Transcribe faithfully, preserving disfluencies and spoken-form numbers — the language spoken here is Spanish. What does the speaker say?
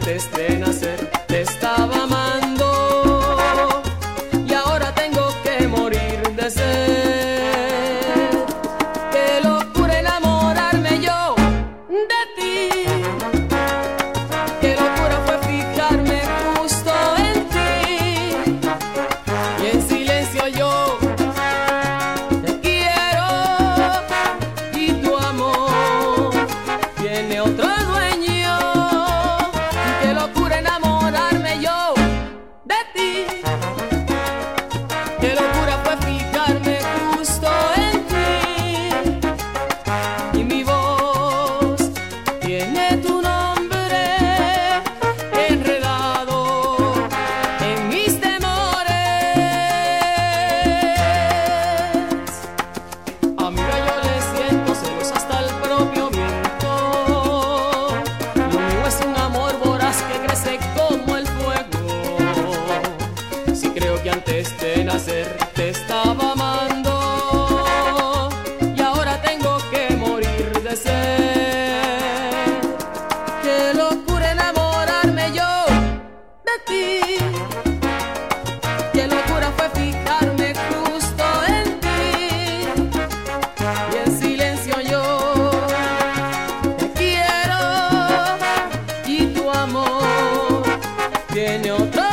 antes de nacer te estaba amando y ahora tengo que morir de sed. Qué locura enamorarme yo de ti, qué locura fue fijarme justo en ti y en silencio yo te quiero y tu amor tiene otro dueño. Qué locura enamorarme yo de ti, qué locura fue fijarme justo en ti y mi voz tiene tu nombre enredado en mis temores. Amiga, yo le siento celos hasta el propio viento. Lo mío es un amor voraz que crece como el fuego. Si creo que antes de nacer te estaba amando y ahora tengo que morir de sed. Qué locura enamorarme yo de ti, qué locura fue fijarme justo en ti y en silencio yo te quiero y tu amor tiene otro